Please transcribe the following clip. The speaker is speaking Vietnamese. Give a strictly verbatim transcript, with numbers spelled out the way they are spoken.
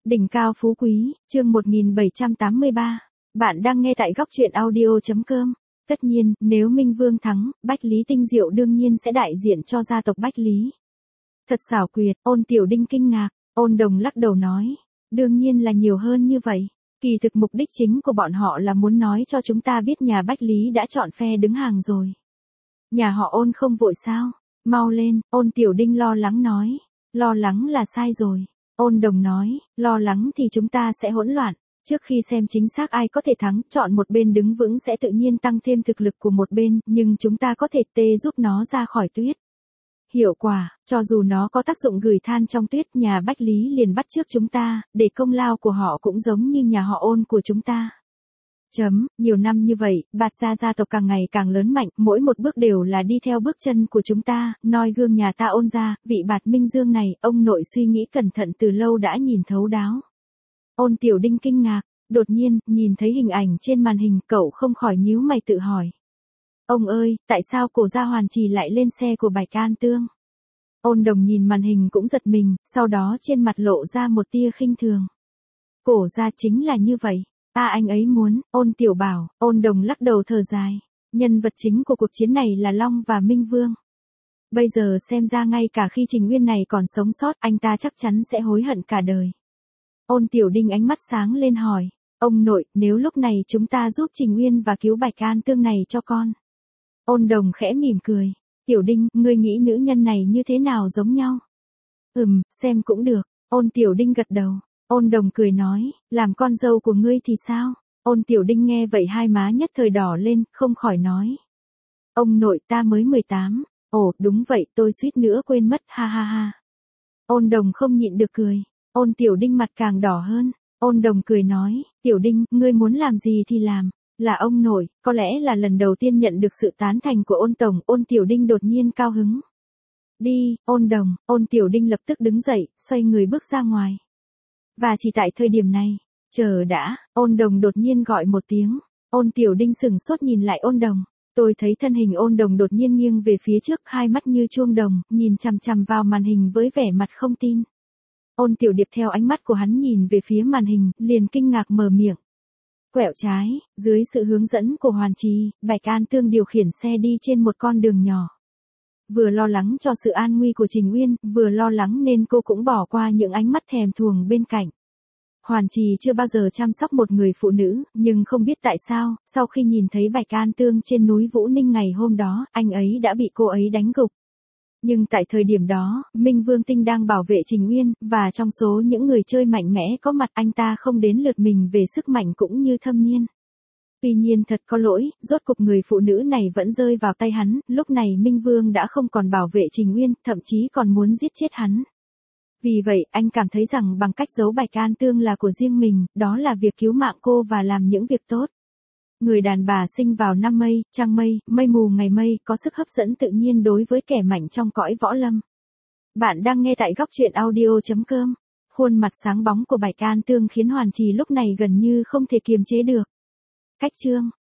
Đỉnh cao phú quý, chương một nghìn bảy trăm tám mươi ba. Bạn đang nghe tại góc truyện audio.com. Tất nhiên, nếu Minh Vương thắng, Bách Lý Tinh Diệu đương nhiên sẽ đại diện cho gia tộc Bách Lý. Thật xảo quyệt, Ôn Tiểu Đinh kinh ngạc, Ôn Đồng lắc đầu nói. Đương nhiên là nhiều hơn như vậy. Kỳ thực mục đích chính của bọn họ là muốn nói cho chúng ta biết nhà Bách Lý đã chọn phe đứng hàng rồi. Nhà họ Ôn không vội sao? Mau lên, Ôn Tiểu Đinh lo lắng nói. Lo lắng là sai rồi. Ôn Đồng nói, lo lắng thì chúng ta sẽ hỗn loạn. Trước khi xem chính xác ai có thể thắng, chọn một bên đứng vững sẽ tự nhiên tăng thêm thực lực của một bên, nhưng chúng ta có thể tê giúp nó ra khỏi tuyết. Hiệu quả, cho dù nó có tác dụng gửi than trong tuyết, nhà Bách Lý liền bắt chước chúng ta, để công lao của họ cũng giống như nhà họ Ôn của chúng ta. Chấm, nhiều năm như vậy, Bạt gia gia tộc càng ngày càng lớn mạnh, mỗi một bước đều là đi theo bước chân của chúng ta, noi gương nhà ta Ôn gia, vị Bạt Minh Dương này, ông nội suy nghĩ cẩn thận từ lâu đã nhìn thấu đáo. Ôn Tiểu Đinh kinh ngạc, đột nhiên, nhìn thấy hình ảnh trên màn hình, cậu không khỏi nhíu mày tự hỏi. Ông ơi, tại sao Cổ Gia Hoàn Trì lại lên xe của Bạch An Tương? Ôn Đồng nhìn màn hình cũng giật mình, sau đó trên mặt lộ ra một tia khinh thường. Cổ Gia chính là như vậy. À anh ấy muốn, Ôn Tiểu bảo, Ôn Đồng lắc đầu thở dài. Nhân vật chính của cuộc chiến này là Long và Minh Vương. Bây giờ xem ra ngay cả khi Trình Uyên này còn sống sót, anh ta chắc chắn sẽ hối hận cả đời. Ôn Tiểu Đinh ánh mắt sáng lên hỏi, ông nội, nếu lúc này chúng ta giúp Trình Uyên và cứu Bạch An Tương này cho con. Ôn Đồng khẽ mỉm cười, Tiểu Đinh, ngươi nghĩ nữ nhân này như thế nào giống nhau? Ừm, xem cũng được, Ôn Tiểu Đinh gật đầu. Ôn Đồng cười nói, làm con dâu của ngươi thì sao? Ôn Tiểu Đinh nghe vậy hai má nhất thời đỏ lên, không khỏi nói. Ông nội ta mới mười tám, ồ, đúng vậy, tôi suýt nữa quên mất, ha ha ha. Ôn Đồng không nhịn được cười, Ôn Tiểu Đinh mặt càng đỏ hơn, Ôn Đồng cười nói, Tiểu Đinh, ngươi muốn làm gì thì làm, là ông nội, có lẽ là lần đầu tiên nhận được sự tán thành của Ôn Tổng, Ôn Tiểu Đinh đột nhiên cao hứng. Đi, Ôn Đồng, Ôn Tiểu Đinh lập tức đứng dậy, xoay người bước ra ngoài. Và chỉ tại thời điểm này, chờ đã, Ôn Đồng đột nhiên gọi một tiếng, Ôn Tiểu Đinh sững sốt nhìn lại Ôn Đồng, tôi thấy thân hình Ôn Đồng đột nhiên nghiêng về phía trước, hai mắt như chuông đồng, nhìn chằm chằm vào màn hình với vẻ mặt không tin. Ôn Tiểu Điệp theo ánh mắt của hắn nhìn về phía màn hình, liền kinh ngạc mở miệng. Quẹo trái, dưới sự hướng dẫn của Hoàn Trì, Bạch An Tương điều khiển xe đi trên một con đường nhỏ. Vừa lo lắng cho sự an nguy của Trình Uyên, vừa lo lắng nên cô cũng bỏ qua những ánh mắt thèm thuồng bên cạnh. Hoàn Trì chưa bao giờ chăm sóc một người phụ nữ, nhưng không biết tại sao, sau khi nhìn thấy Bạch An Tương trên núi Vũ Ninh ngày hôm đó, anh ấy đã bị cô ấy đánh gục. Nhưng tại thời điểm đó, Minh Vương Tinh đang bảo vệ Trình Uyên, và trong số những người chơi mạnh mẽ có mặt anh ta không đến lượt mình về sức mạnh cũng như thâm niên. Tuy nhiên thật có lỗi, rốt cục người phụ nữ này vẫn rơi vào tay hắn, lúc này Minh Vương đã không còn bảo vệ Trình Uyên, thậm chí còn muốn giết chết hắn. Vì vậy, anh cảm thấy rằng bằng cách giấu Bạch An Tương là của riêng mình, đó là việc cứu mạng cô và làm những việc tốt. Người đàn bà sinh vào năm mây, trăng mây, mây mù ngày mây, có sức hấp dẫn tự nhiên đối với kẻ mạnh trong cõi võ lâm. Bạn đang nghe tại góc truyện audio.com. Khuôn mặt sáng bóng của Bạch An Tương khiến Hoàn Trì lúc này gần như không thể kiềm chế được. Cách chương,